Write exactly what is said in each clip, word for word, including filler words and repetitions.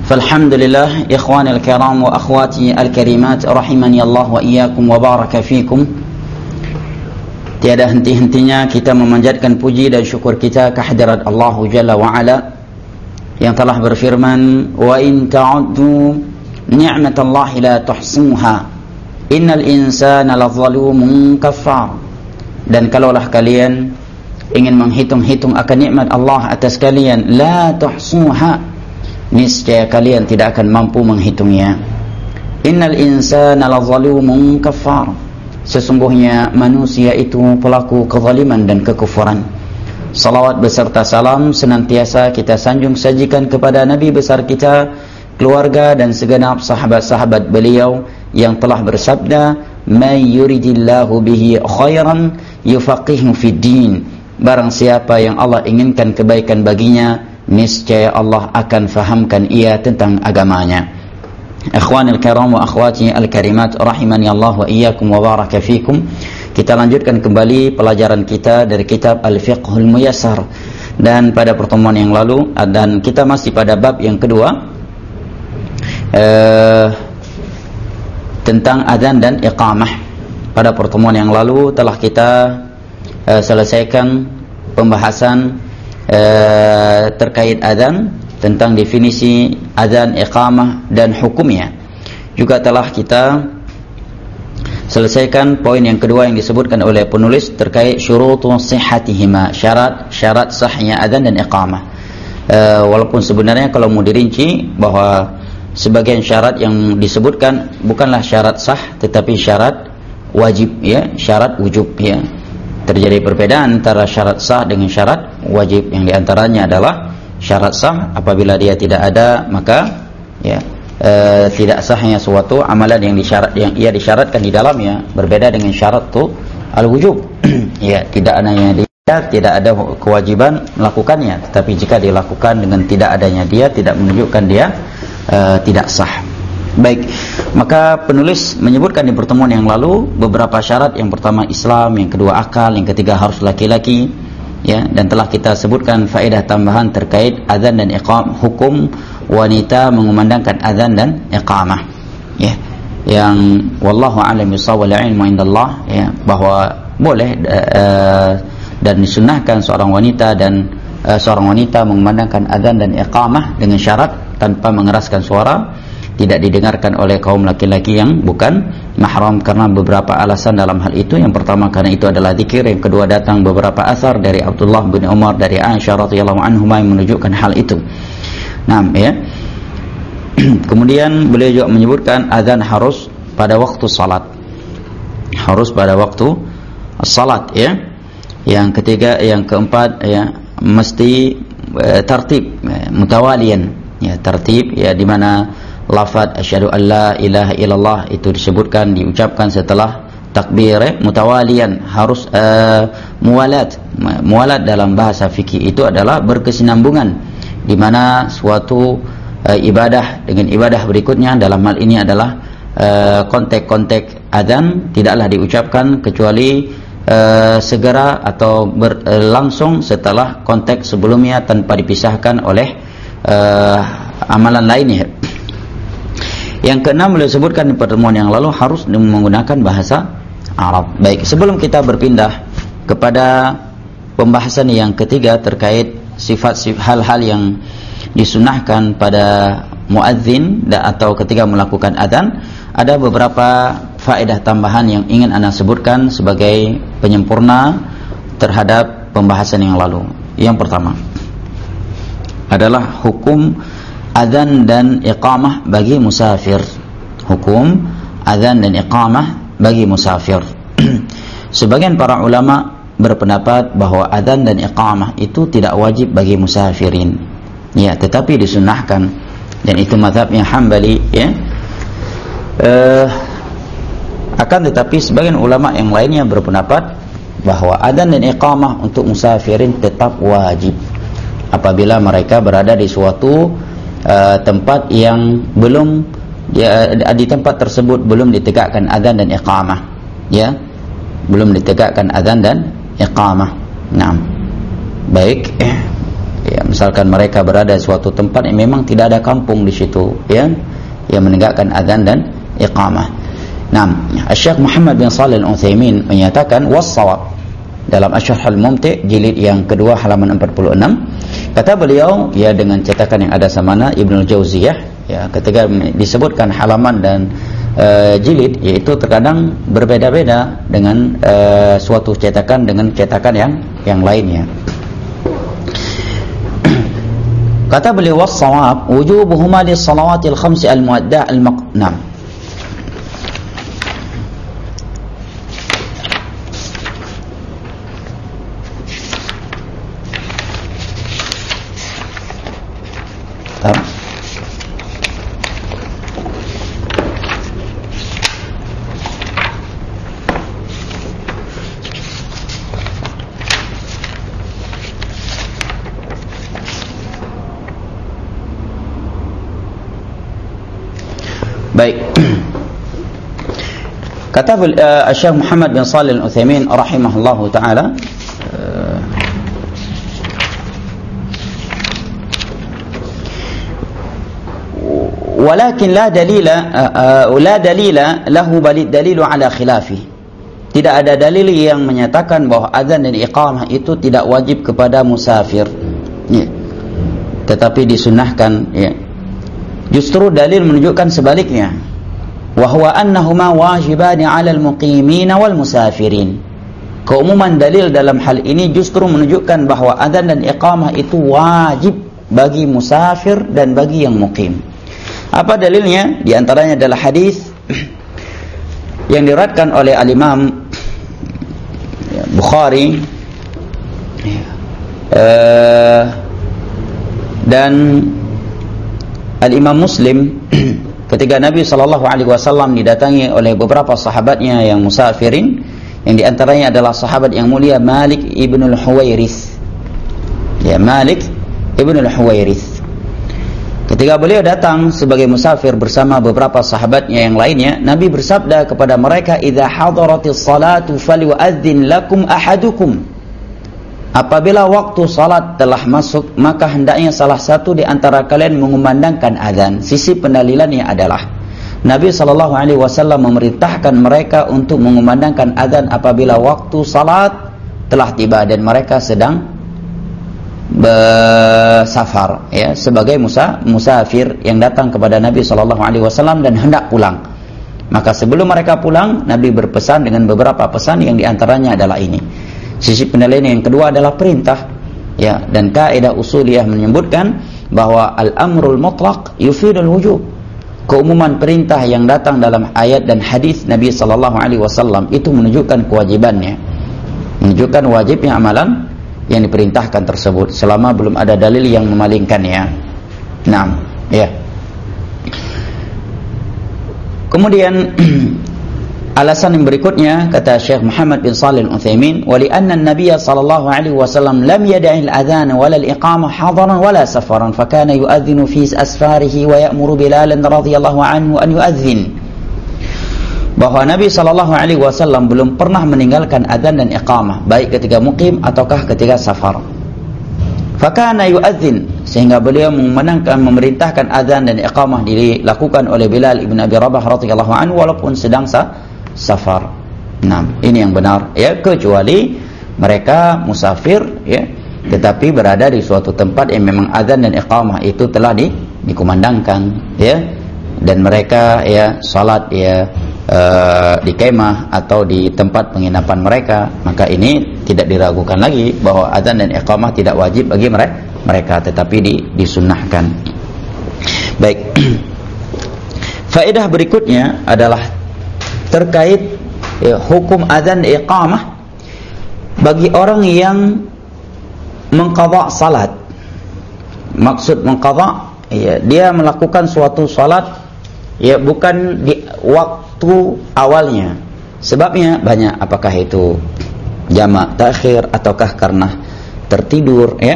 Falhamdulillah, ikhwanil kiram wa akhwati al-karimat, rahimani Allah wa iyyakum wa baraka fikum. Tiada henti-hentinya kita memanjatkan puji dan syukur kita kehadirat Allah Jalla wa Ala yang telah berfirman, wa in ta'uddu ni'matallahi la tuhsuha innal insana lazalumun kafar. Dan kalaulah kalian ingin menghitung-hitung akan nikmat Allah atas kalian, la tuhsuha, niscaya kalian tidak akan mampu menghitungnya. Innal insana lazalumun kafar, sesungguhnya manusia itu pelaku kezaliman dan kekufuran. Salawat beserta salam senantiasa kita sanjung sajikan kepada Nabi besar kita, keluarga dan segenap sahabat-sahabat beliau yang telah bersabda, may yuridillahu bihi khairan yufaqihu fid din. Barang siapa yang Allah inginkan kebaikan baginya, niscaya Allah akan fahamkan ia tentang agamanya. Ikhwanil kiram wa akhwati al-karimat, rahimani Allah wa iyyakum wa baraka fikum. Kita lanjutkan kembali pelajaran kita dari kitab Al-Fiqhul Muyassar. Dan pada pertemuan yang lalu, dan kita masih pada bab yang kedua, eh, tentang adzan dan iqamah. Pada pertemuan yang lalu telah kita eh, selesaikan pembahasan eh, terkait adzan, tentang definisi adzan, iqamah dan hukumnya. Juga telah kita selesaikan poin yang kedua yang disebutkan oleh penulis terkait syurutu sihhatihima, syarat-syarat sahnya adzan dan iqamah. E, walaupun sebenarnya kalau mau dirinci bahwa sebagian syarat yang disebutkan bukanlah syarat sah tetapi syarat wajib, ya, syarat wujub, ya. Terjadi perbedaan antara syarat sah dengan syarat wajib. Yang diantaranya adalah syarat sah apabila dia tidak ada, maka ya e, tidak sahnya suatu amalan yang disyarat yang ia disyaratkan di dalamnya. Berbeda dengan syarat tu al-wujub. Ya, tidak adanya dia, tidak ada kewajiban melakukannya, tetapi jika dilakukan dengan tidak adanya dia, tidak menunjukkan dia e, tidak sah. Baik, maka penulis menyebutkan di pertemuan yang lalu beberapa syarat. Yang pertama Islam, yang kedua akal, yang ketiga harus laki-laki, ya, dan telah kita sebutkan faedah tambahan terkait azan dan iqamah, hukum wanita mengumandangkan azan dan iqamah, ya, yang wallahu a'lam bissawab, wal ilmu indallah, ya, bahwa boleh uh, dan disunnahkan seorang wanita dan uh, seorang wanita mengumandangkan azan dan iqamah dengan syarat tanpa mengeraskan suara, tidak didengarkan oleh kaum laki-laki yang bukan mahram, karena beberapa alasan dalam hal itu. Yang pertama karena itu adalah zikir, yang kedua datang beberapa asar dari Abdullah bin Umar, dari Aisyah radhiyallahu anhuma yang menunjukkan hal itu. Nah, ya. Kemudian beliau juga menyebutkan azan harus pada waktu salat. Harus pada waktu salat, ya. Yang ketiga, yang keempat, ya, mesti uh, tertib, uh, mutawalian, ya, tertib, ya, di mana lafaz asyhadu an la ilaha illallah itu disebutkan, diucapkan setelah takbir, eh, mutawalian, harus uh, muwalat. Muwalat dalam bahasa fikih itu adalah berkesinambungan, di mana suatu uh, ibadah dengan ibadah berikutnya. Dalam hal ini adalah uh, konteks-konteks azan tidaklah diucapkan kecuali uh, segera atau berlangsung uh, setelah konteks sebelumnya tanpa dipisahkan oleh uh, amalan lainnya. Yang keenam beliau sebutkan di pertemuan yang lalu harus menggunakan bahasa Arab. Baik, sebelum kita berpindah kepada pembahasan yang ketiga terkait sifat-sifat hal-hal yang disunahkan pada muadzin atau ketika melakukan adzan, ada beberapa faedah tambahan yang ingin Anda sebutkan sebagai penyempurna terhadap pembahasan yang lalu. Yang pertama adalah hukum adzan dan iqamah bagi musafir. Hukum adzan dan iqamah bagi musafir. Sebagian para ulama berpendapat bahwa adzan dan iqamah itu tidak wajib bagi musafirin, ya, tetapi disunnahkan, dan itu mazhabnya Hambali, ya. Uh, akan tetapi sebagian ulama yang lainnya berpendapat bahwa adzan dan iqamah untuk musafirin tetap wajib apabila mereka berada di suatu uh, tempat yang belum ya, di tempat tersebut belum ditegakkan adzan dan iqamah, ya, belum ditegakkan adzan dan iqamah. Nah, baik. Ya, misalkan mereka berada di suatu tempat yang memang tidak ada kampung di situ, ya, yang menegakkan azan dan iqamah. Nah, Syekh Muhammad bin Shalih Al-Utsaimin menyatakan was-shawab dalam Asy-Syarh Al-Mumti' jilid yang kedua halaman empat puluh enam, kata beliau, ya, dengan cetakan yang ada samana Ibnu Jauziyah, ya, ketika disebutkan halaman dan uh, jilid, yaitu terkadang berbeda-beda dengan uh, suatu cetakan dengan cetakan yang yang lainnya. Kata beliau was-shawab wujubuhuma lis-shalawatil khamsi al-muwadda' al-maqnam. Baik. Kata uh, Syekh Muhammad bin Shalih Al-Utsaimin rahimahullahu taala, uh, walakin la dalila uh, uh, la dalila lahu bal dalilu ala khilafi. Tidak ada dalil yang menyatakan bahwa azan dan iqamah itu tidak wajib kepada musafir, ya, tetapi disunahkan, ya. Justru dalil menunjukkan sebaliknya, wa huwa annahuma wajibani 'alal muqimin wal musafirin. Keumuman dalil dalam hal ini justru menunjukkan bahwa adzan dan iqamah itu wajib bagi musafir dan bagi yang muqim. Apa dalilnya? Di antaranya adalah hadis yang diriwayatkan oleh al-Imam Bukhari uh, dan Al-Imam Muslim ketika Nabi sallallahu alaihi wasallam didatangi oleh beberapa sahabatnya yang musafirin, yang diantaranya adalah sahabat yang mulia Malik ibn al-Huwairits. Ya, Malik ibn al-Huwairits. Ketika beliau datang sebagai musafir bersama beberapa sahabatnya yang lainnya, Nabi bersabda kepada mereka, "Idza hadaratis salatu falyu'adzin lakum ahadukum." Apabila waktu salat telah masuk, maka hendaknya salah satu di antara kalian mengumandangkan azan. Sisi pendalilannya adalah Nabi sallallahu alaihi wasallam memerintahkan mereka untuk mengumandangkan azan apabila waktu salat telah tiba dan mereka sedang bersafar, ya, sebagai musa, musafir yang datang kepada Nabi sallallahu alaihi wasallam dan hendak pulang. Maka sebelum mereka pulang, Nabi berpesan dengan beberapa pesan yang diantaranya adalah ini. Sisi pendalilan yang kedua adalah perintah, ya, dan kaidah usuliyah menyebutkan bahwa al-amrul mutlaq yufidul wujub. Keumuman perintah yang datang dalam ayat dan hadis Nabi sallallahu alaihi wasallam itu menunjukkan kewajibannya, menunjukkan wajibnya amalan yang diperintahkan tersebut selama belum ada dalil yang memalingkannya. Naam, ya. Kemudian alasan yang berikutnya, kata Syekh Muhammad bin Shalih Al-Utsaimin, wa li anna an-nabiy sallallahu alaihi wasallam lam yad'i al-adhan wala al-iqamah hadaran wala safaran, fa kana yu'adhdhinu fi asfarihi wa ya'muru Bilalan radhiyallahu anhu an yu'adhdhin. Bahwa Nabi sallallahu alaihi wasallam belum pernah meninggalkan adzan dan iqamah, baik ketika muqim ataukah ketika safar. Fa kana yu'adhdhin, sehingga beliau memenangkan memerintahkan adzan dan iqamah dilakukan oleh Bilal ibn Abi Rabah radhiyallahu anhu walaupun sedang sa safar. Nah, ini yang benar, ya, kecuali mereka musafir, ya, tetapi berada di suatu tempat yang memang azan dan iqamah itu telah di, dikumandangkan, ya, dan mereka, ya, salat, ya, uh, di kemah atau di tempat penginapan mereka, maka ini tidak diragukan lagi bahwa azan dan iqamah tidak wajib bagi mereka, mereka tetapi di, disunnahkan. Baik. Faedah berikutnya adalah terkait, ya, hukum azan dan iqamah bagi orang yang mengqadha salat. Maksud mengqadha, ya, dia melakukan suatu salat, ya, bukan di waktu awalnya. Sebabnya banyak, apakah itu jamak takhir ataukah karena tertidur, ya.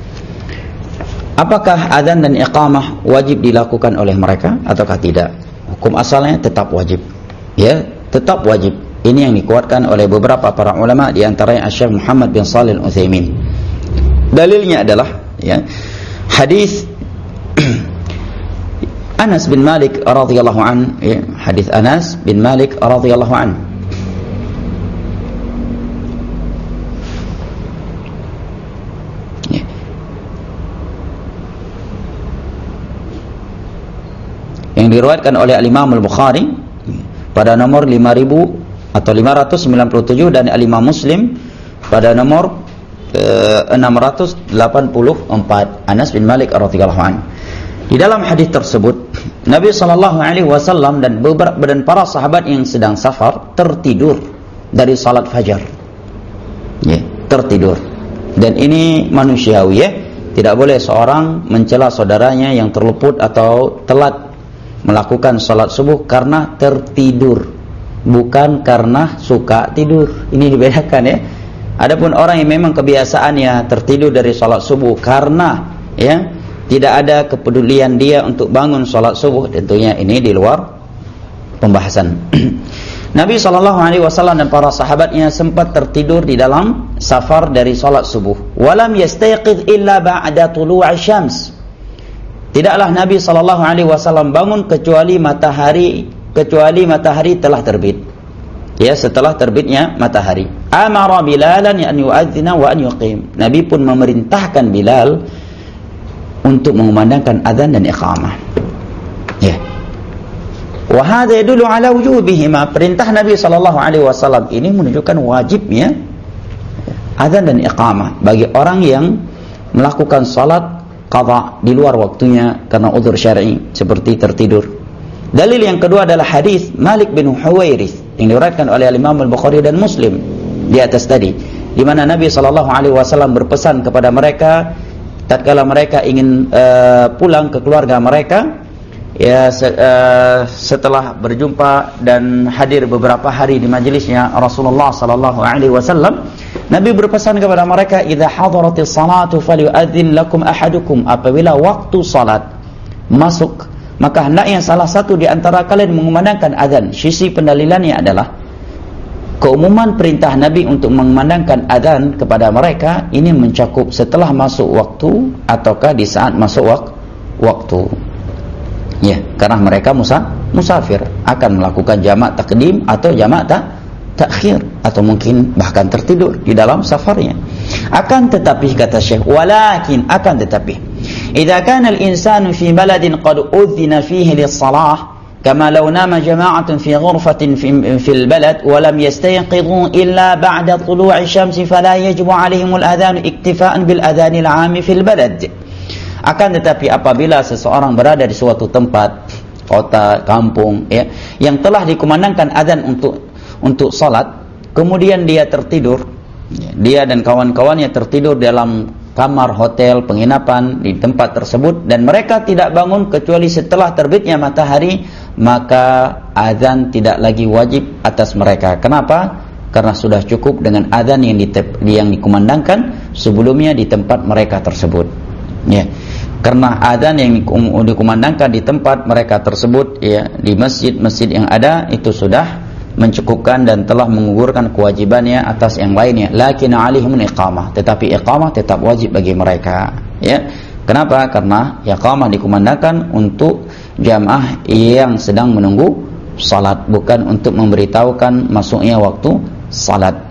Apakah azan dan iqamah wajib dilakukan oleh mereka ataukah tidak? Hukum asalnya tetap wajib. Ya, tetap wajib. Ini yang dikuatkan oleh beberapa para ulama, di antaranya Syekh Muhammad bin Shalih Al-Utsaimin. Dalilnya adalah ya. Hadis Anas bin Malik radhiyallahu an, ya, hadis Anas bin Malik radhiyallahu an. Ya. Yang diriwayatkan oleh Al-Imam Al-Bukhari pada nomor lima ribu atau lima ratus sembilan puluh tujuh dan Al-Imam Muslim pada nomor eh, enam ratus delapan puluh empat. Anas bin Malik radhiyallahu anhu. Di dalam hadis tersebut Nabi sallallahu alaihi wasallam dan beberapa dan para sahabat yang sedang safar tertidur dari salat fajar. Ya, tertidur. Dan ini manusiawi, ya. Tidak boleh seorang mencela saudaranya yang terluput atau telat melakukan salat subuh karena tertidur, bukan karena suka tidur. Ini dibedakan, ya. Adapun orang yang memang kebiasaannya tertidur dari salat subuh karena, ya, tidak ada kepedulian dia untuk bangun salat subuh, tentunya ini di luar pembahasan. Nabi sallallahu alaihi wasallam dan para sahabatnya sempat tertidur di dalam safar dari salat subuh. Walam yastayqiz illa ba'da tulu'i syams. Tidaklah Nabi sallallahu alaihi wasallam bangun kecuali matahari kecuali matahari telah terbit. Ya, setelah terbitnya matahari. Amara Bilalan an yu'adzina wa an yuqim. Nabi pun memerintahkan Bilal untuk mengumandangkan azan dan iqamah. Ya. Wa hadza yadullu ala wujubihima. Perintah Nabi sallallahu alaihi wasallam ini menunjukkan wajibnya azan dan iqamah bagi orang yang melakukan salat qadha di luar waktunya karena uzur syar'i seperti tertidur. Dalil yang kedua adalah hadis Malik bin Huwairits yang diriwayatkan oleh Imam Al-Bukhari dan Muslim di atas tadi, di mana Nabi sallallahu alaihi wasallam berpesan kepada mereka tatkala mereka ingin uh, pulang ke keluarga mereka, ya, se uh, setelah berjumpa dan hadir beberapa hari di majlisnya Rasulullah sallallahu alaihi wasallam, Nabi berpesan kepada mereka, "Idza hadaratis salatu falyu'adzin lakum ahadukum." Apabila waktu salat masuk, maka hendaknya salah satu di antara kalian mengumandangkan azan. Sisi pendalilannya adalah keumuman perintah Nabi untuk mengumandangkan azan kepada mereka ini mencakup setelah masuk waktu ataukah di saat masuk wak waktu. Ya, karena mereka musa musafir akan melakukan jamak takdim atau jamak tak takhir atau mungkin bahkan tertidur di dalam safarnya. Akan tetapi kata Syekh, walakin akan tetapi idza kana al-insanu fi baladin qad udhina fihi lis-salah kama law nama jama'atun fi ghurfatin fi fil balad wa lam yastayqidhu illa ba'da tulu'i syamsi fala yajibu 'alaihim al-adhan iktifa'an bil adhan al-'am fil balad. Akan tetapi apabila seseorang berada di suatu tempat, kota, kampung, ya, yang telah dikumandangkan azan untuk untuk salat, kemudian dia tertidur, dia dan kawan-kawannya tertidur dalam kamar hotel, penginapan di tempat tersebut, dan mereka tidak bangun kecuali setelah terbitnya matahari, maka azan tidak lagi wajib atas mereka. Kenapa? Karena sudah cukup dengan azan yang, yang dikumandangkan sebelumnya di tempat mereka tersebut. Ya, karena azan yang dikumandangkan di tempat mereka tersebut, ya, di masjid-masjid yang ada itu sudah mencukupkan dan telah menggugurkan kewajibannya atas yang lainnya. Lakin alaihim iqamah, tetapi iqamah tetap wajib bagi mereka. Ya, kenapa? Karena iqamah dikumandangkan untuk jamaah yang sedang menunggu salat, bukan untuk memberitahukan masuknya waktu salat.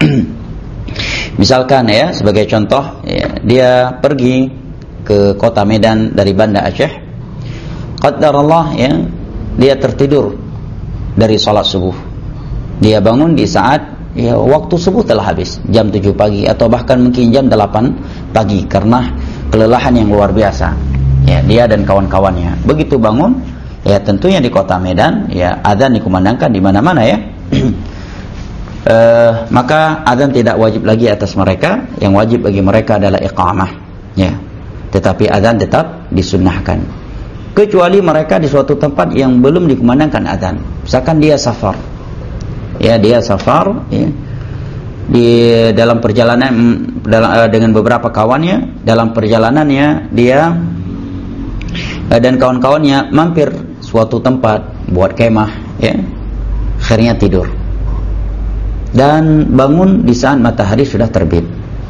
Misalkan, ya, sebagai contoh, ya, dia pergi ke kota Medan dari Banda Aceh, qaddarallah, ya, dia tertidur dari salat subuh. Dia bangun di saat, ya, waktu subuh telah habis, jam tujuh pagi atau bahkan mungkin jam delapan pagi karena kelelahan yang luar biasa. Ya, dia dan kawan-kawannya begitu bangun, ya, tentunya di kota Medan, ya, azan dikumandangkan di mana-mana, ya. e, maka azan tidak wajib lagi atas mereka. Yang wajib bagi mereka adalah iqamah, ya. Tetapi azan tetap disunnahkan kecuali mereka di suatu tempat yang belum dikumandangkan azan. Misalkan dia safar, ya, dia safar, ya, di dalam perjalanan dalam, dengan beberapa kawannya, dalam perjalanannya dia dan kawan-kawannya mampir suatu tempat buat kemah, ya, akhirnya tidur dan bangun di saat matahari sudah terbit.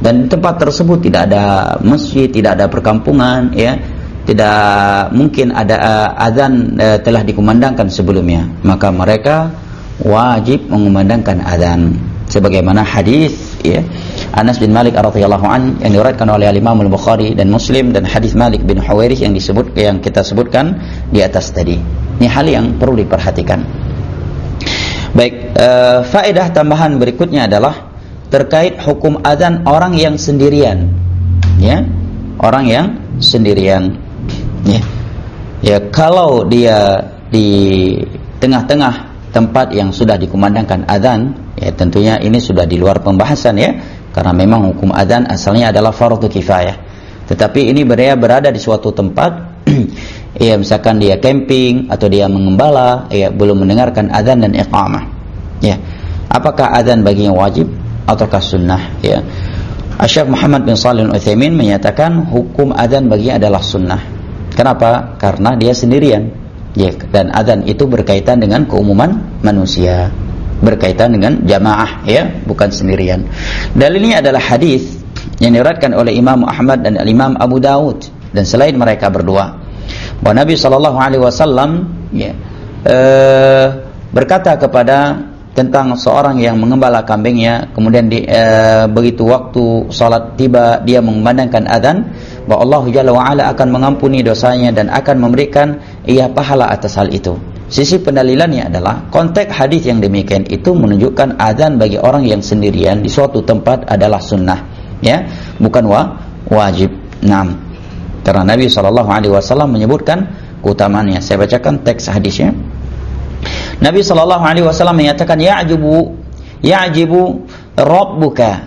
Dan di tempat tersebut tidak ada masjid, tidak ada perkampungan, ya, tidak mungkin ada uh, azan uh, telah dikumandangkan sebelumnya, maka mereka wajib mengumandangkan azan sebagaimana hadis, ya, Anas bin Malik radhiyallahu an yang diriwayatkan oleh Imam Al-Bukhari dan Muslim, dan hadis Malik bin Huwairith yang disebut yang kita sebutkan di atas tadi. Ini hal yang perlu diperhatikan. Baik, uh, faedah tambahan berikutnya adalah terkait hukum azan orang yang sendirian, ya, orang yang sendirian, ya, ya, kalau dia di tengah-tengah tempat yang sudah dikumandangkan azan, ya, tentunya ini sudah di luar pembahasan, ya, karena memang hukum azan asalnya adalah fardu kifayah. Tetapi ini berada berada di suatu tempat, ya, misalkan dia camping atau dia mengembala, ya, belum mendengarkan azan dan iqamah, ya, apakah azan baginya wajib ataukah sunnah, ya. Syekh Muhammad bin Shalih Al-Utsaimin menyatakan hukum azan baginya adalah sunnah. Kenapa? Karena dia sendirian, ya, dan azan itu berkaitan dengan keumuman manusia, berkaitan dengan jamaah, ya, bukan sendirian. Dalilnya adalah hadis yang diriwayatkan oleh Imam Ahmad dan Imam Abu Dawud dan selain mereka berdua, bahwa Nabi sallallahu alaihi wasallam, ya, eh, berkata kepada tentang seorang yang mengembala kambingnya, kemudian di, e, begitu waktu salat tiba dia mengumandangkan azan, bahwa Allah Jalla wa Ala akan mengampuni dosanya dan akan memberikan ia pahala atas hal itu. Sisi pendalilannya adalah konteks hadis yang demikian itu menunjukkan azan bagi orang yang sendirian di suatu tempat adalah sunnah, ya, bukan wa, wajib. Naam. Karena Nabi sallallahu alaihi wasallam menyebutkan keutamaannya. Saya bacakan teks hadisnya. Nabi sallallahu alaihi wasallam menyatakan, ya'jibu ya'jibu rabbuka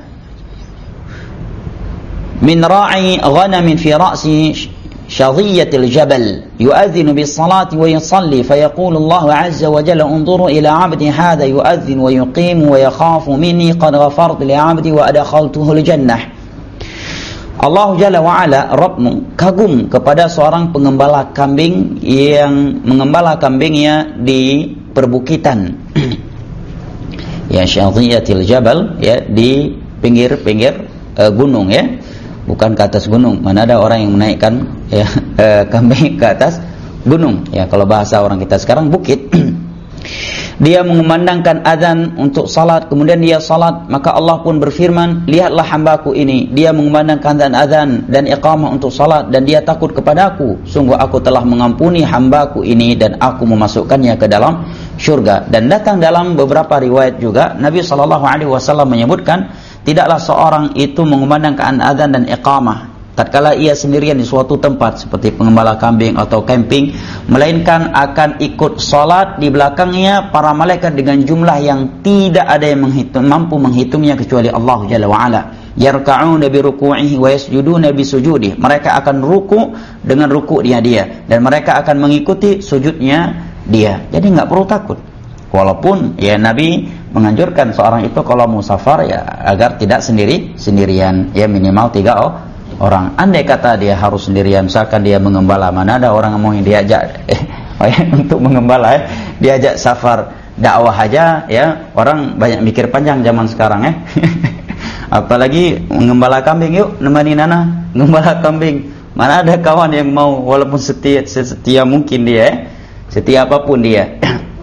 min ra'i ghanamin fi ra'si shadhiyatil jabal yu'adhdhinu bis salati wa yusalli fayaqulu Allah 'azza wa jalla unzuru ila 'abdi hadha yu'adhdhinu wa yuqimu wa yakhafu minni qad ghafartu li 'abdi wa adkhaltuhu al jannah. Allah Jalla wa'ala, Rabbmu, kagum kepada seorang pengembala kambing yang mengembala kambingnya di perbukitan, ya, syadhiyatil jabal, ya, di pinggir-pinggir uh, gunung, ya, bukan ke atas gunung. Mana ada orang yang menaikkan, ya, uh, kambing ke atas gunung, ya, kalau bahasa orang kita sekarang bukit. Dia mengumandangkan azan untuk salat, kemudian dia salat, maka Allah pun berfirman, lihatlah hambaku ini, dia mengumandangkan azan azan dan iqamah untuk salat, dan dia takut kepadaku, sungguh aku telah mengampuni hambaku ini dan aku memasukkannya ke dalam syurga. Dan datang dalam beberapa riwayat juga Nabi sallallahu alaihi wasallam menyebutkan, tidaklah seorang itu mengumandangkan azan dan iqamah tatkala ia sendirian di suatu tempat seperti pengembala kambing atau camping, melainkan akan ikut salat di belakangnya para malaikat dengan jumlah yang tidak ada yang menghitung, mampu menghitungnya kecuali Allah Jalla wa Ala. Yarka'una bi ruku'ihi wa yasjuduna bi sujudihi. Mereka akan ruku dengan rukuknya dia dan mereka akan mengikuti sujudnya dia. Jadi enggak perlu takut. Walaupun, ya, Nabi menganjurkan seorang itu kalau musafar, ya, agar tidak sendiri sendirian, ya, minimal tiga oh, orang. Andai kata dia harus sendirian, misalkan dia mengembala, mana ada orang mau diajak eh, untuk mengembala, eh, diajak safar dakwah aja, ya, orang banyak mikir panjang zaman sekarang, eh. Apalagi mengembala kambing, yuk nemani Nana mengembala kambing. Mana ada kawan yang mau, walaupun setia setia mungkin dia, eh, setia apapun dia.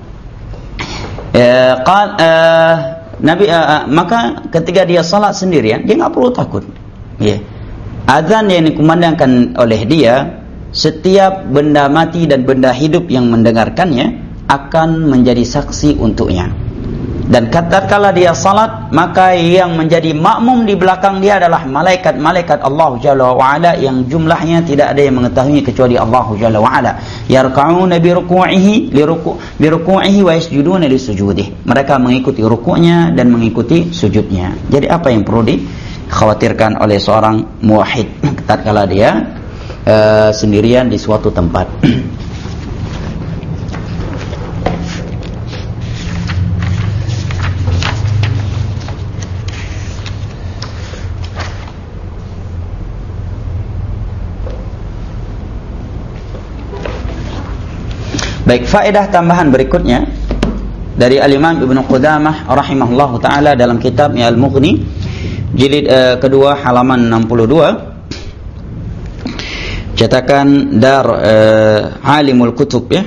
eh, qal, eh, Nabi eh, maka ketika dia salat sendirian, dia nggak perlu takut, ya. Azan yang dikumandangkan oleh dia, setiap benda mati dan benda hidup yang mendengarkannya akan menjadi saksi untuknya. Dan tatkala dia salat, maka yang menjadi makmum di belakang dia adalah malaikat-malaikat Allah Jalla wa Ala yang jumlahnya tidak ada yang mengetahui kecuali Allah Jalla wa Ala. Yarka'una bi ruku'ihi li ruku' bi ruku'ihi wa yasjuduna li sujudihi. Mereka mengikuti rukuknya dan mengikuti sujudnya. Jadi apa yang perlu dikhawatirkan oleh seorang muwahhid tatkala dia uh, sendirian di suatu tempat? Baik, faedah tambahan berikutnya dari Al-Imam Ibnu Qudamah rahimahullahu taala dalam kitabnya Al-Mughni, jilid uh, kedua halaman enam puluh dua, cetakan Dar uh, Alimul Kutub, ya,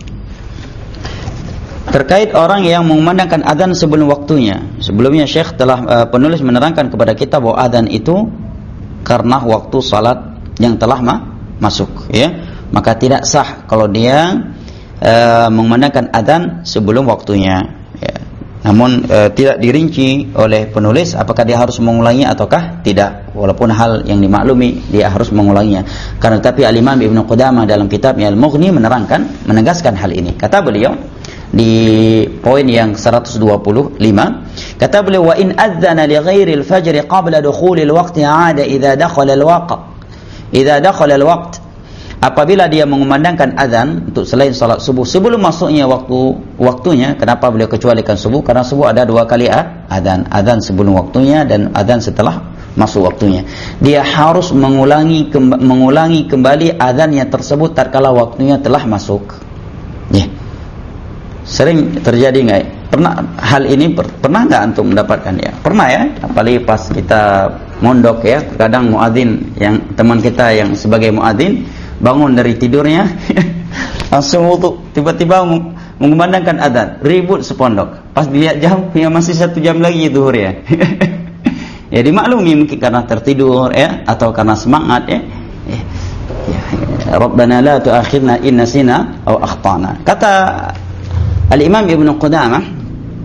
terkait orang yang mengumandangkan azan sebelum waktunya. Sebelumnya Syekh telah uh, penulis menerangkan kepada kita bahwa azan itu karena waktu salat yang telah ma masuk, ya, maka tidak sah kalau dia uh, mengumandangkan azan sebelum waktunya, ya. Namun e, tidak dirinci oleh penulis apakah dia harus mengulanginya ataukah tidak. Walaupun hal yang dimaklumi dia harus mengulanginya. Karena tapi Al-Imam Ibnu Qudamah dalam kitabnya Al-Mughni menerangkan, menegaskan hal ini. Kata beliau di poin yang seratus dua puluh lima, kata beliau, wa in adzana li ghairi al-fajr qabla dukhul al-waqti 'ada idza dakhala al-waqt. Idza dakhala al-waqt, apabila dia mengumandangkan azan untuk selain salat subuh sebelum masuknya waktu waktunya. Kenapa beliau kecualikan subuh? Karena subuh ada dua kali azan, azan sebelum waktunya dan azan setelah masuk waktunya. Dia harus mengulangi kemb mengulangi kembali azannya tersebut tatkala waktunya telah masuk. Ya. Sering terjadi enggak? Pernah hal ini per pernah enggak antum mendapatkan, ya? Pernah, ya? Apalagi pas kita mondok, ya, kadang muadzin yang teman kita yang sebagai muadzin bangun dari tidurnya langsung wudu, tiba-tiba mengumandangkan azan, ribut sepondok. Pas dilihat jam, ya masih satu jam lagi zuhur, ya. Ya dimaklumi mungkin karena tertidur, ya, atau karena semangat, ya. Ya, ya. Rabbana la tu'akhidna in nasina aw akhtana. Kata Al-Imam Ibnu Qudamah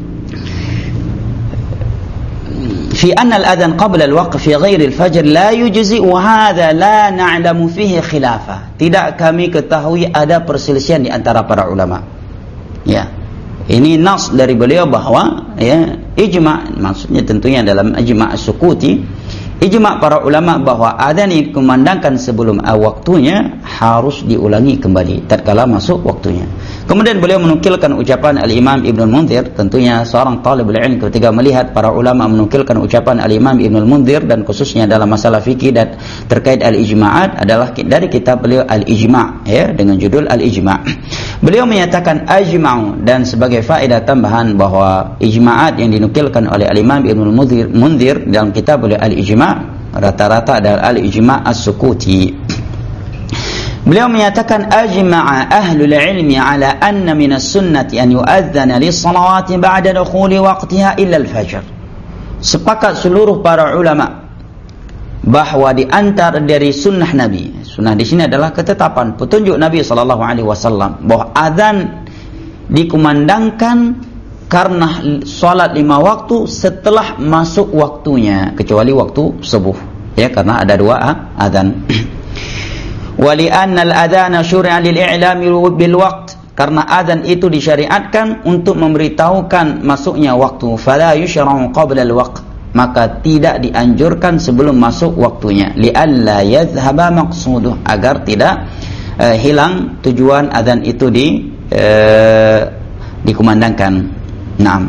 في أن الأذان قبل الوقت في غير الفجر لا يجزئ وهذا لا نعلم فيه خلافة. Tidak kami ketahui ada perselisihan di antara para ulama. Ya. Ini nas dari beliau bahwa, ya, ijma', maksudnya tentunya dalam ijma' as-sukuti, ijma' para ulama bahwa adzan yang dikumandangkan sebelum waktunya harus diulangi kembali tatkala masuk waktunya. Kemudian beliau menukilkan ucapan Al-Imam Ibnu Al-Munzir. Tentunya seorang talibul ilm ketika melihat para ulama menukilkan ucapan Al-Imam Ibnu Al-Munzir, dan khususnya dalam masalah fikih dan terkait al-ijma'at, adalah dari kitab beliau Al-Ijma', ya, dengan judul Al-Ijma'. Beliau menyatakan ajma'u, dan sebagai faedah tambahan bahwa ijma'at yang dinukilkan oleh Al-Imam Ibnu Al-Munzir dalam kitab beliau Al-Ijma' rata-rata adalah Al-Ijma' as-Sukuti. Beliau menyatakan ajma'a ahlul ilmi ala anna minas sunnati an yu'adzana lis salawati ba'da dukhuli waqtiha illa al-fajr. Sepakat seluruh para ulama bahwa di antara dari sunnah Nabi, sunnah di sini adalah ketetapan petunjuk Nabi sallallahu alaihi wasallam, bahwa azan dikumandangkan karena salat lima waktu setelah masuk waktunya, kecuali waktu subuh, ya, karena ada dua azan. وَلِأَنَّ الْأَذَانَ شُرِعَ لِلْإِعْلَامِ بِالْوَقْتِ, karena azan itu disyariatkan untuk memberitahukan masuknya waktu. فَلَا يُشْرَعُ قَبْلَ الْوَقْتِ, maka tidak dianjurkan sebelum masuk waktunya. لِأَلَّا يَذْهَبَ مَقْصُودُهُ, agar tidak uh, hilang tujuan azan itu di uh, dikumandangkan. Naam.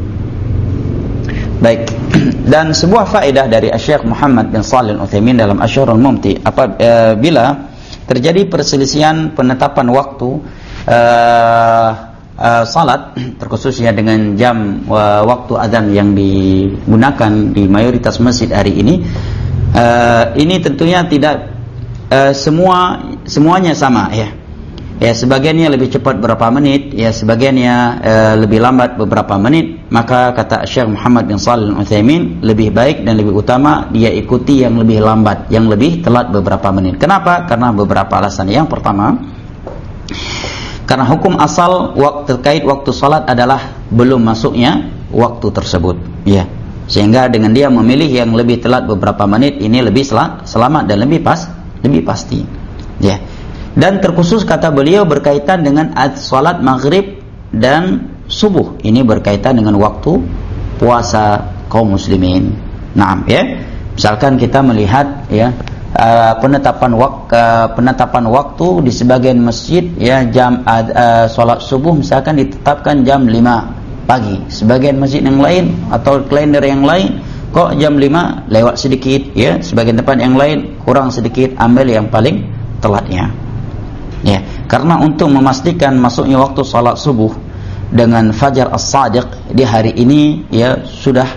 Baik. Dan sebuah faedah dari Syekh Muhammad bin Shalih Al-Utsaimin dalam Asy-Syarhul Mumti, apabila terjadi perselisihan penetapan waktu uh, uh, salat, terkhususnya dengan jam uh, waktu azan yang digunakan di mayoritas masjid hari ini, uh, ini tentunya tidak uh, semua semuanya sama, ya. Ya, sebagiannya lebih cepat beberapa menit, ya, sebagiannya uh, lebih lambat beberapa menit. Maka kata Syekh Muhammad bin Shalih Al-Utsaimin, lebih baik dan lebih utama dia ikuti yang lebih lambat, yang lebih telat beberapa menit. Kenapa? Karena beberapa alasan. Yang pertama, karena hukum asal waktu terkait waktu salat adalah belum masuknya waktu tersebut, ya. Sehingga dengan dia memilih yang lebih telat beberapa menit, ini lebih sel selamat dan lebih pas, lebih pasti, ya. Dan terkhusus kata beliau berkaitan dengan salat maghrib dan subuh. Ini berkaitan dengan waktu puasa kaum muslimin. Naam, ya. Misalkan kita melihat, ya, uh, penetapan waktu uh, penetapan waktu di sebagian masjid, ya, jam uh, salat subuh misalkan ditetapkan jam lima pagi. Sebagian masjid yang lain atau kalender yang lain kok jam lima lewat sedikit, ya. Sebagian tempat yang lain kurang sedikit, ambil yang paling telatnya. Ya, karena untuk memastikan masuknya waktu salat subuh dengan fajar as-sadiq di hari ini, ya, sudah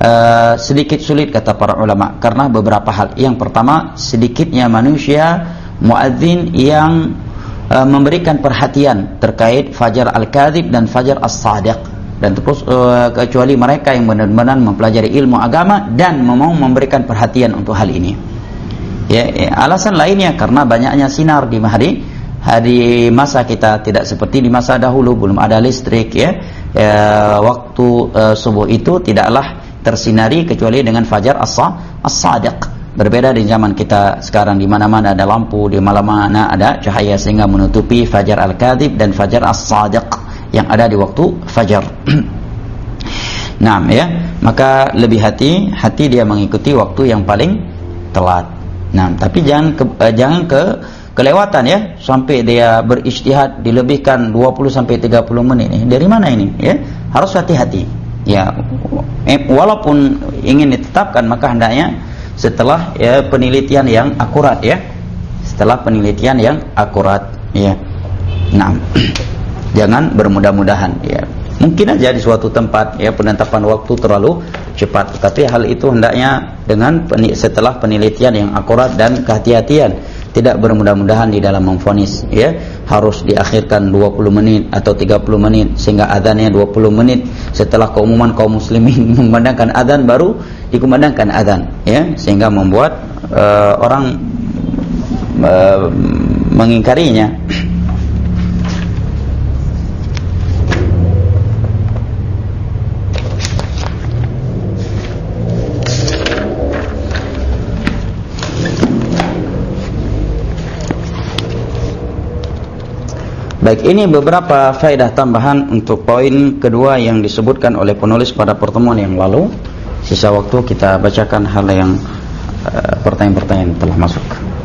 uh, sedikit sulit kata para ulama karena beberapa hal. Yang pertama, sedikitnya manusia muadzin yang uh, memberikan perhatian terkait fajar al-kadzib dan fajar as-sadiq, dan terus uh, kecuali mereka yang benar-benar mempelajari ilmu agama dan mau memberikan perhatian untuk hal ini. Ya, ya, alasan lainnya karena banyaknya sinar di hari hari masa kita, tidak seperti di masa dahulu belum ada listrik ya. Ya, waktu uh, subuh itu tidaklah tersinari kecuali dengan fajar as-sadiq. Berbeda di zaman kita sekarang di mana-mana ada lampu, di mana-mana ada cahaya sehingga menutupi fajar al-kadzib dan fajar as-sadiq yang ada di waktu fajar. Nah, ya, maka lebih hati-hati dia mengikuti waktu yang paling telat. Nah, tapi jangan ke, eh, jangan ke kelewatan ya, sampai dia berijtihad dilebihkan dua puluh sampai tiga puluh menit. Eh, dari mana ini? Ya, harus hati-hati. Ya, eh, walaupun ingin ditetapkan maka hendaknya setelah ya penelitian yang akurat ya. Setelah penelitian yang akurat ya. Nah, jangan bermudah-mudahan ya. Mungkin aja di suatu tempat ya penetapan waktu terlalu cepat, tapi hal itu hendaknya dengan setelah penelitian yang akurat dan kehati-hatian, tidak bermudah-mudahan di dalam memvonis ya. Harus diakhirkan dua puluh menit atau tiga puluh menit sehingga adzannya dua puluh menit setelah keumuman kaum muslimin memandangkan adzan baru dikumandangkan adzan ya, sehingga membuat uh, orang uh, mengingkarinya. Baik, ini beberapa faedah tambahan untuk poin kedua yang disebutkan oleh penulis pada pertemuan yang lalu. Sisa waktu kita bacakan hal yang uh, pertanyaan-pertanyaan telah masuk.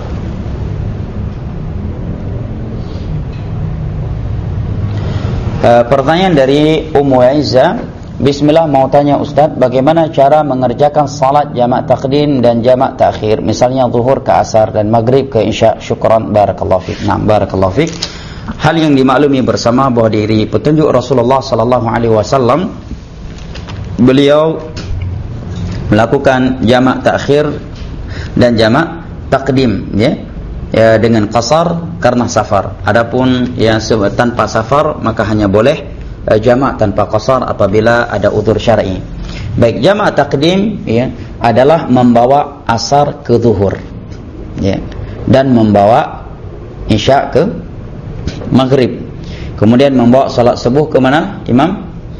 Uh, pertanyaan dari Ummu Aiza. Bismillah, mau tanya Ustaz, bagaimana cara mengerjakan salat jamak taqdim dan jamak takhir, misalnya zuhur ke asar dan maghrib ke isya? Syukran, barakallahu fik. Nah, barakallahu fik. Hal yang dimaklumi bersama bahwa dari petunjuk Rasulullah sallallahu alaihi wasallam, beliau melakukan jamak takhir dan jamak takdim ya, ya dengan qasar karena safar. Adapun yang tanpa safar maka hanya boleh eh, jamak tanpa qasar apabila ada udzur syar'i. Baik, jamak takdim ya adalah membawa asar ke zuhur ya, dan membawa isya ke maghrib, kemudian membawa salat subuh ke mana imam?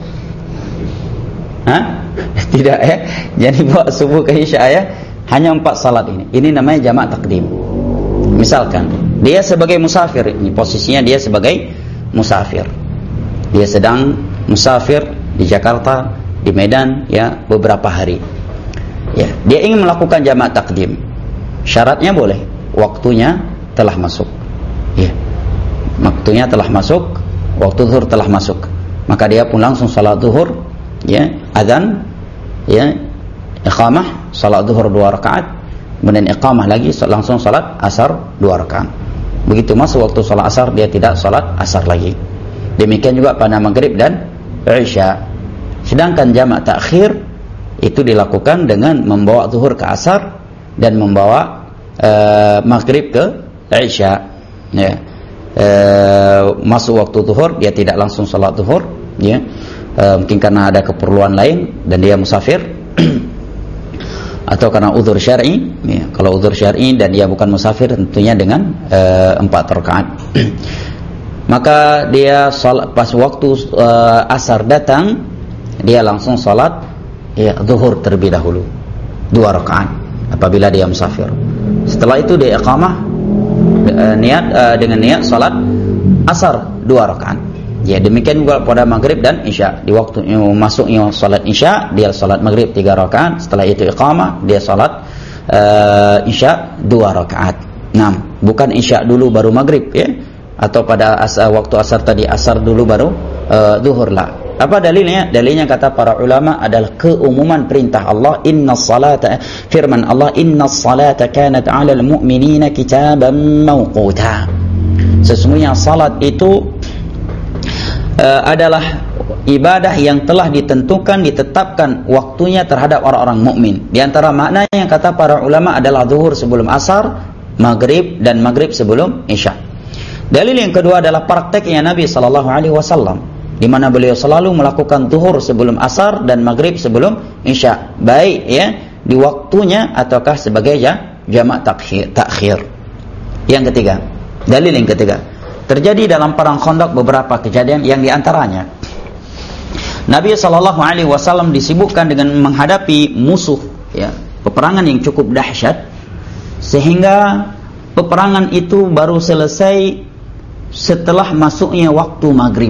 Hah? Tidak ya, jadi bawa subuh ke isya ya, hanya empat salat ini. Ini namanya jamak takdim. Misalkan dia sebagai musafir, ini posisinya dia sebagai musafir, dia sedang musafir di Jakarta, di Medan ya beberapa hari ya, dia ingin melakukan jamak takdim. Syaratnya boleh, waktunya telah masuk ya, waktunya telah masuk, waktu zuhur telah masuk, maka dia pun langsung salat zuhur ya, azan ya, iqamah salat zuhur dua rakaat, kemudian iqamah lagi langsung salat asar dua rakaat. Begitu masuk waktu salat asar dia tidak salat asar lagi. Demikian juga pada maghrib dan isya. Sedangkan jamak takhir itu dilakukan dengan membawa zuhur ke asar dan membawa uh, maghrib ke isya ya. E, masuk waktu zuhur dia tidak langsung salat zuhur ya, e, mungkin karena ada keperluan lain dan dia musafir atau karena udzur syar'i ya. Kalau udzur syar'i dan dia bukan musafir tentunya dengan e, empat rakaat. Maka dia salat pas waktu e, asar datang dia langsung salat ya zuhur terlebih dahulu dua rakaat apabila dia musafir. Setelah itu dia iqamah niat uh, dengan niat salat asar dua rakaat. Ya, demikian juga pada maghrib dan isya. Di waktu masuknya salat isya, dia salat maghrib tiga rakaat, setelah itu iqamah, dia salat uh, isya dua rakaat. Nah, bukan isya dulu baru maghrib ya, atau pada asar, waktu asar tadi asar dulu baru uh, zuhur lah. Apa dalilnya? Dalilnya kata para ulama adalah keumuman perintah Allah, innas salata, firman Allah, innas salata kanat 'alal mu'minina kitaban mawquta. Sesungguhnya salat itu uh, adalah ibadah yang telah ditentukan, ditetapkan waktunya terhadap orang-orang mukmin. Di antara maknanya yang kata para ulama adalah zuhur sebelum asar, maghrib dan maghrib sebelum isya. Dalil yang kedua adalah prakteknya Nabi sallallahu alaihi wasallam, di mana beliau selalu melakukan zuhur sebelum asar dan maghrib sebelum isya, baik ya di waktunya ataukah sebagai ya, jamak takhir, takhir. Yang ketiga, dalil yang ketiga, terjadi dalam perang Khandaq beberapa kejadian yang diantaranya Nabi sallallahu alaihi wasallam disibukkan dengan menghadapi musuh, ya, peperangan yang cukup dahsyat, sehingga peperangan itu baru selesai setelah masuknya waktu maghrib,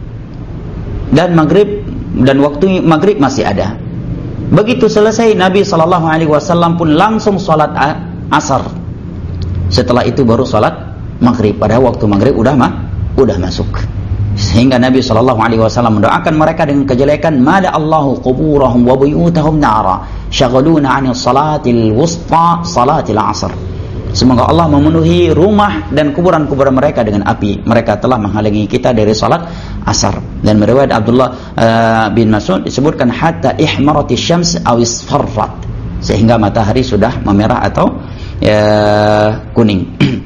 dan maghrib dan waktu maghrib masih ada. Begitu selesai, Nabi sallallahu alaihi wasallam pun langsung salat asar. Setelah itu baru salat maghrib, padahal waktu maghrib udah mah udah masuk. Sehingga Nabi sallallahu alaihi wasallam mendoakan mereka dengan kejelekan, mala Allahu quburahum wa buyutahum nara syaghaluna 'anil salatil wusta salatil asr. Semoga Allah memenuhi rumah dan kuburan-kuburan mereka dengan api. Mereka telah menghalangi kita dari salat asar. Dan meriwayat Abdullah uh, bin Mas'ud disebutkan hatta ihmaratis syams aw isfarrat, sehingga matahari sudah memerah atau uh, kuning.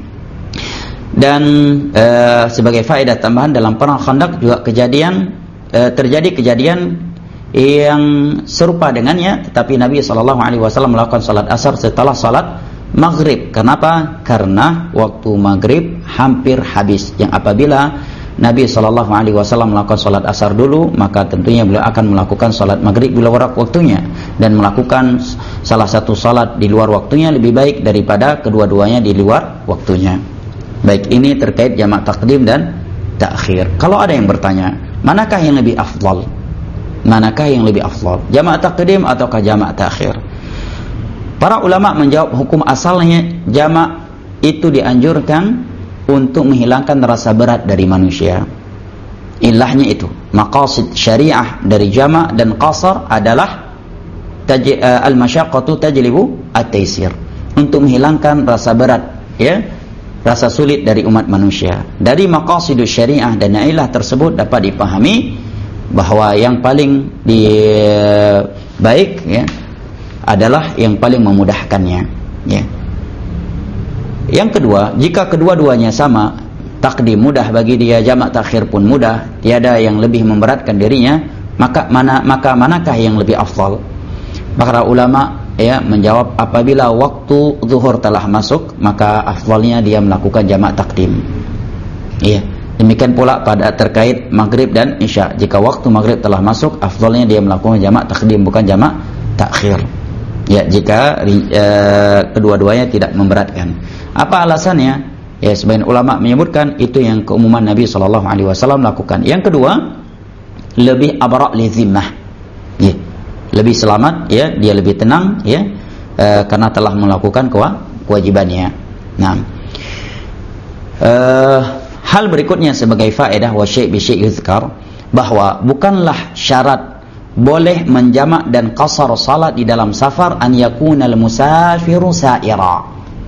Dan uh, sebagai faedah tambahan, dalam perang Khandaq juga kejadian uh, terjadi kejadian yang serupa dengannya, tetapi Nabi sallallahu alaihi wasallam melakukan salat asar setelah salat maghrib. Kenapa? Karena waktu maghrib hampir habis, yang apabila Nabi sallallahu alaihi wasallam melakukan salat asar dulu, maka tentunya beliau akan melakukan salat maghrib di luar waktunya, dan melakukan salah satu salat di luar waktunya lebih baik daripada kedua-duanya di luar waktunya. Baik, ini terkait jamak takdim dan takhir. Kalau ada yang bertanya, manakah yang lebih afdal? Manakah yang lebih afdal? Jamak takdim ataukah jamak takhir? Para ulama menjawab hukum asalnya jamak itu dianjurkan untuk menghilangkan rasa berat dari manusia. Ilahnya itu, maqasid syariah dari jamak dan qasar adalah al-masyaqqatu tajlibu at-taysir, untuk menghilangkan rasa berat, ya, rasa sulit dari umat manusia. Dari maqasidus syariah dan ilah tersebut dapat dipahami bahwa yang paling di, baik ya adalah yang paling memudahkannya, ya. Yang kedua, jika kedua-duanya sama, takdim mudah bagi dia, jamak takhir pun mudah, tiada yang lebih memberatkan dirinya, maka mana maka manakah yang lebih afdal? Para ulama ya menjawab, apabila waktu zuhur telah masuk, maka afdalnya dia melakukan jamak takdim. Iya. Demikian pula pada terkait maghrib dan isya. Jika waktu maghrib telah masuk, afdalnya dia melakukan jamak takdim, bukan jamak takhir. Ya, jika e, kedua-duanya tidak memberatkan. Apa alasannya? Ya, sebagian ulama menyebutkan itu yang keumuman Nabi sallallahu alaihi wasallam lakukan. Yang kedua, lebih abra' li zimmah. Ya, lebih selamat, ya, dia lebih tenang, ya, e, karena telah melakukan kewajibannya. Nah, e, hal berikutnya sebagai faedah wa syai' bi syai' yuzkar, bahwa bukanlah syarat boleh menjamak dan qasar salat di dalam safar an yakunal musafiru sa'ira.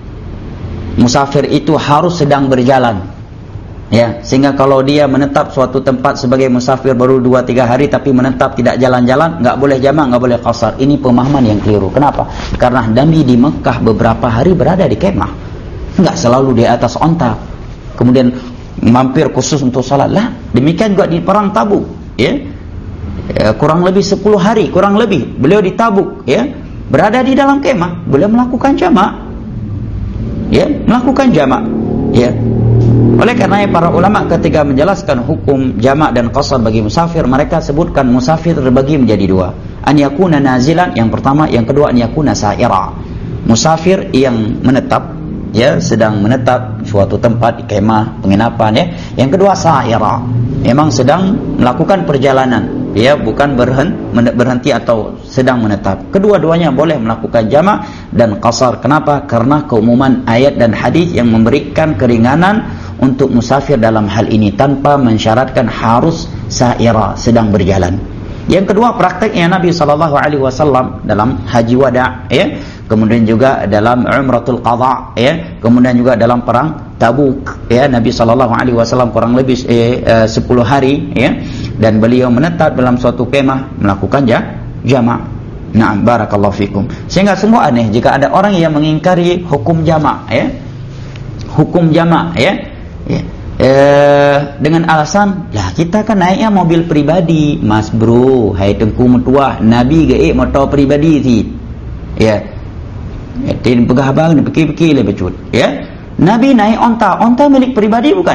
Musafir itu harus sedang berjalan, ya, sehingga kalau dia menetap suatu tempat sebagai musafir baru dua tiga hari tapi menetap tidak jalan-jalan, enggak boleh jamak, enggak boleh qasar. Ini pemahaman yang keliru. Kenapa? Karena Nabi di Mekah beberapa hari berada di kemah, enggak selalu di atas onta kemudian mampir khusus untuk salat. Lah, demikian juga di perang Tabuk, ya. Ya, kurang lebih sepuluh hari, kurang lebih beliau di Tabuk, ya, berada di dalam kemah, beliau melakukan jamak, ya, melakukan jamak, ya. Oleh karenanya para ulama ketika menjelaskan hukum jamak dan qasar bagi musafir, mereka sebutkan musafir terbagi menjadi dua, an yakuna nazilan, yang pertama, yang kedua an yakuna sa'ira. Musafir yang menetap, ya, sedang menetap suatu tempat di kemah penginapan, ya. Yang kedua sa'ira, memang sedang melakukan perjalanan, dia bukan berhenti atau sedang menetap. Kedua-duanya boleh melakukan jamak dan qasar. Kenapa? Karena keumuman ayat dan hadis yang memberikan keringanan untuk musafir dalam hal ini tanpa mensyaratkan harus sa'ira, sedang berjalan. Yang kedua, prakteknya Nabi sallallahu alaihi wasallam dalam haji wada', ya, kemudian juga dalam umratul qadha, ya, kemudian juga dalam perang Tabuk, ya, Nabi sallallahu alaihi wasallam kurang lebih eh, eh, sepuluh hari, ya, dan beliau menetap dalam suatu kemah melakukan jamak. Na'am, barakallahu fikum. Sehingga sungguh aneh jika ada orang yang mengingkari hukum jamak, ya. Hukum jamak, ya. Ya. E, dengan alasan, lah kita kan naiknya mobil pribadi, mas bro, hai tengku metuah, Nabi gaib motor pribadi ti. Ya. Ya, tin pegah abang ni pikir-pikir le becut, ya. Nabi naik onta, onta milik pribadi bukan?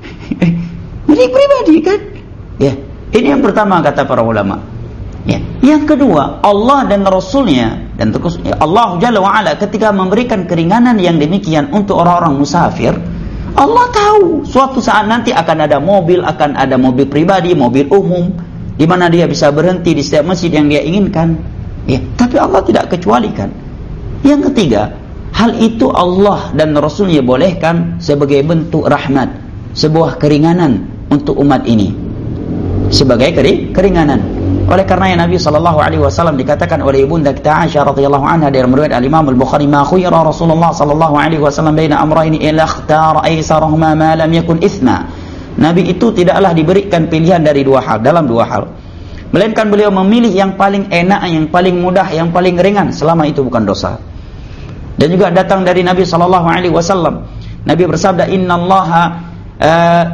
Milik pribadi kan? Ya. Ini yang pertama kata para ulama. Ya. Yang kedua, Allah dan Rasulnya dan terus Allah Jalla wa'ala ketika memberikan keringanan yang demikian untuk orang-orang musafir, Allah tahu suatu saat nanti akan ada mobil, akan ada mobil pribadi, mobil umum, di mana dia bisa berhenti di setiap masjid yang dia inginkan. Ya. Tapi Allah tidak kecualikan. Yang ketiga, hal itu Allah dan Rasulnya bolehkan sebagai bentuk rahmat, sebuah keringanan untuk umat ini, sebagai keringanan. Oleh karenanya Nabi sallallahu alaihi wasallam dikatakan oleh ibunda kita Aisyah radhiyallahu anha dari riwayat al-Imam al-Bukhari, "Ma khuyira Rasulullah sallallahu alaihi wasallam baina amrayni illa ikhtara aysarahuma ma lam yakun itsma." Nabi itu tidaklah diberikan pilihan dari dua hal, dalam dua hal, melainkan beliau memilih yang paling enak, yang paling mudah, yang paling ringan selama itu bukan dosa. Dan juga datang dari Nabi sallallahu alaihi wasallam, Nabi bersabda, "Innallaha uh,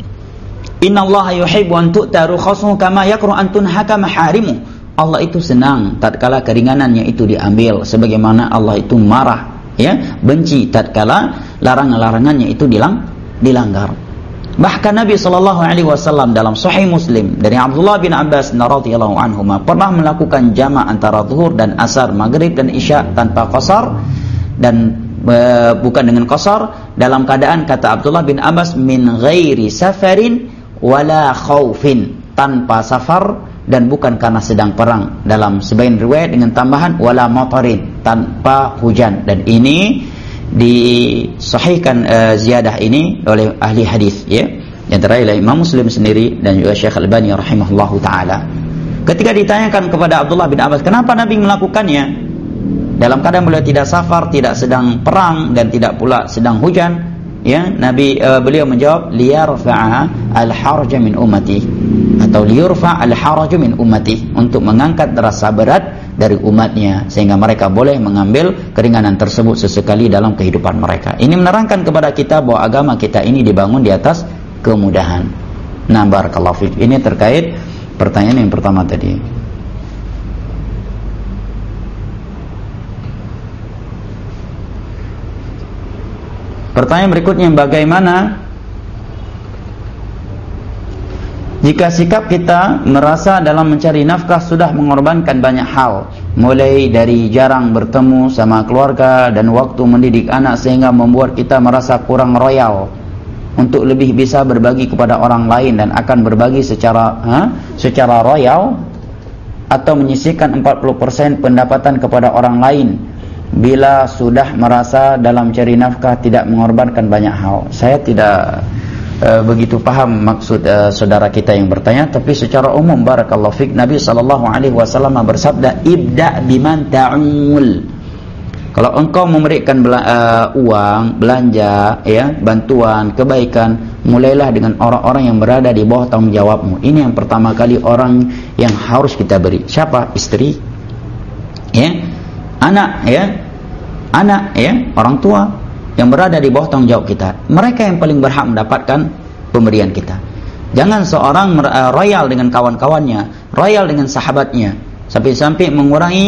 Inna Allah yuhibbu an tu'ta rukhasuhu kama yakru an tunhaka maharimu." Allah itu senang tatkala keringanannya itu diambil, sebagaimana Allah itu marah, ya, benci tatkala larangan-larangannya itu dilang, dilanggar. Bahkan Nabi sallallahu alaihi wasallam dalam Sahih Muslim dari Abdullah bin Abbas radhiyallahu anhuma pernah melakukan jama' antara zuhur dan asar, maghrib dan isya tanpa qasar, dan e, bukan dengan qasar, dalam keadaan kata Abdullah bin Abbas min ghairi safarin wala khaufin, tanpa safar dan bukan karena sedang perang, dalam sebagian riwayat dengan tambahan wala matarin, tanpa hujan. Dan ini disahihkan uh, ziyadah ini oleh ahli hadis, ya, yang terakhir oleh Imam Muslim sendiri dan juga Syekh Al-Albani rahimahullahu taala. Ketika ditanyakan kepada Abdullah bin Abbas kenapa Nabi melakukannya dalam keadaan beliau tidak safar, tidak sedang perang dan tidak pula sedang hujan, ya, Nabi uh, beliau menjawab, liyarfa'a al-harja min ummati, atau liyurfa' al-harja min ummati, untuk mengangkat rasa berat dari umatnya sehingga mereka boleh mengambil keringanan tersebut sesekali dalam kehidupan mereka. Ini menerangkan kepada kita bahwa agama kita ini dibangun di atas kemudahan. Nah, barakallahu fiik. Ini terkait pertanyaan yang pertama tadi. Pertanyaan berikutnya, bagaimana jika sikap kita merasa dalam mencari nafkah sudah mengorbankan banyak hal, mulai dari jarang bertemu sama keluarga dan waktu mendidik anak, sehingga membuat kita merasa kurang royal untuk lebih bisa berbagi kepada orang lain dan akan berbagi secara ha, secara royal, atau menyisihkan empat puluh persen pendapatan kepada orang lain bila sudah merasa dalam cari nafkah tidak mengorbankan banyak hal. Saya tidak uh, begitu paham maksud uh, saudara kita yang bertanya, tapi secara umum barakallahu fik, Nabi sallallahu alaihi wasallam bersabda, ibda biman ta'ul. Kalau engkau memberikan bela, uh, uang, belanja, ya, bantuan, kebaikan, mulailah dengan orang-orang yang berada di bawah tanggung jawabmu. Ini yang pertama kali orang yang harus kita beri. Siapa? Istri, ya, anak, ya, anak, ya, orang tua yang berada di bawah tanggung jawab kita. Mereka yang paling berhak mendapatkan pemberian kita. Jangan seorang uh, royal dengan kawan-kawannya, royal dengan sahabatnya, sampai-sampai mengurangi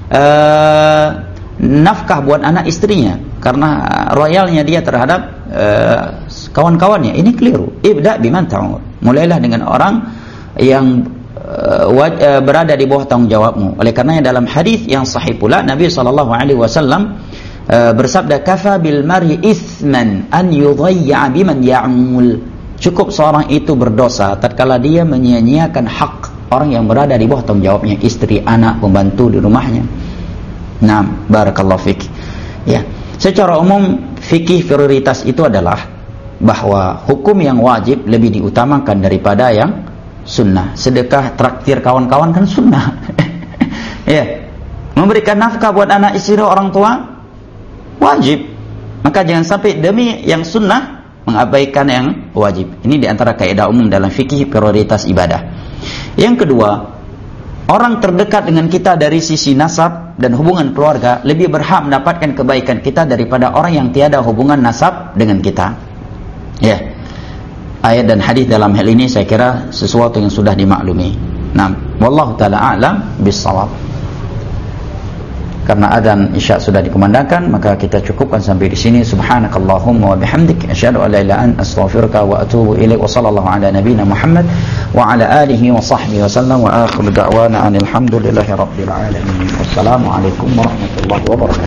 uh, nafkah buat anak istrinya karena royalnya dia terhadap uh, kawan-kawannya. Ini keliru. Ibda biman ta'ud. Mulailah dengan orang yang uh, waj- uh, berada di bawah tanggung jawabmu. Oleh karenanya dalam hadis yang sahih pula Nabi sallallahu alaihi wasallam uh, bersabda, kafa bil mar'i itsman an yudhayya biman ya'mul. Cukup seorang itu berdosa tatkala dia menyia-nyiakan hak orang yang berada di bawah tanggung jawabnya, istri, anak, pembantu di rumahnya. Naam, barakallahu fik. Ya, secara umum fikih prioritas itu adalah bahwa hukum yang wajib lebih diutamakan daripada yang sunnah. Sedekah, traktir kawan-kawan kan sunnah. Ya, memberikan nafkah buat anak istri orang tua wajib. Maka jangan sampai demi yang sunnah mengabaikan yang wajib. Ini diantara kaidah umum dalam fikih prioritas ibadah. Yang kedua, orang terdekat dengan kita dari sisi nasab dan hubungan keluarga lebih berhak mendapatkan kebaikan kita daripada orang yang tiada hubungan nasab dengan kita. Ya. Ayat dan hadis dalam hal ini saya kira sesuatu yang sudah dimaklumi. Nah, wallahu taala a'lam bis-shawab. Karena adzan Isya sudah dikumandangkan, maka kita cukupkan sampai di sini. Subhanakallahumma wa bihamdik, asyhadu an la ilaha illa anta, astaghfiruka wa atubu ilaik. Wa sallallahu ala nabiyyina Muhammad wa ala alihi wa sahbihi wa sallam, wa akhiru da'wana alhamdulillahi rabbil alamin. Wassalamu alaikum warahmatullahi wabarakatuh.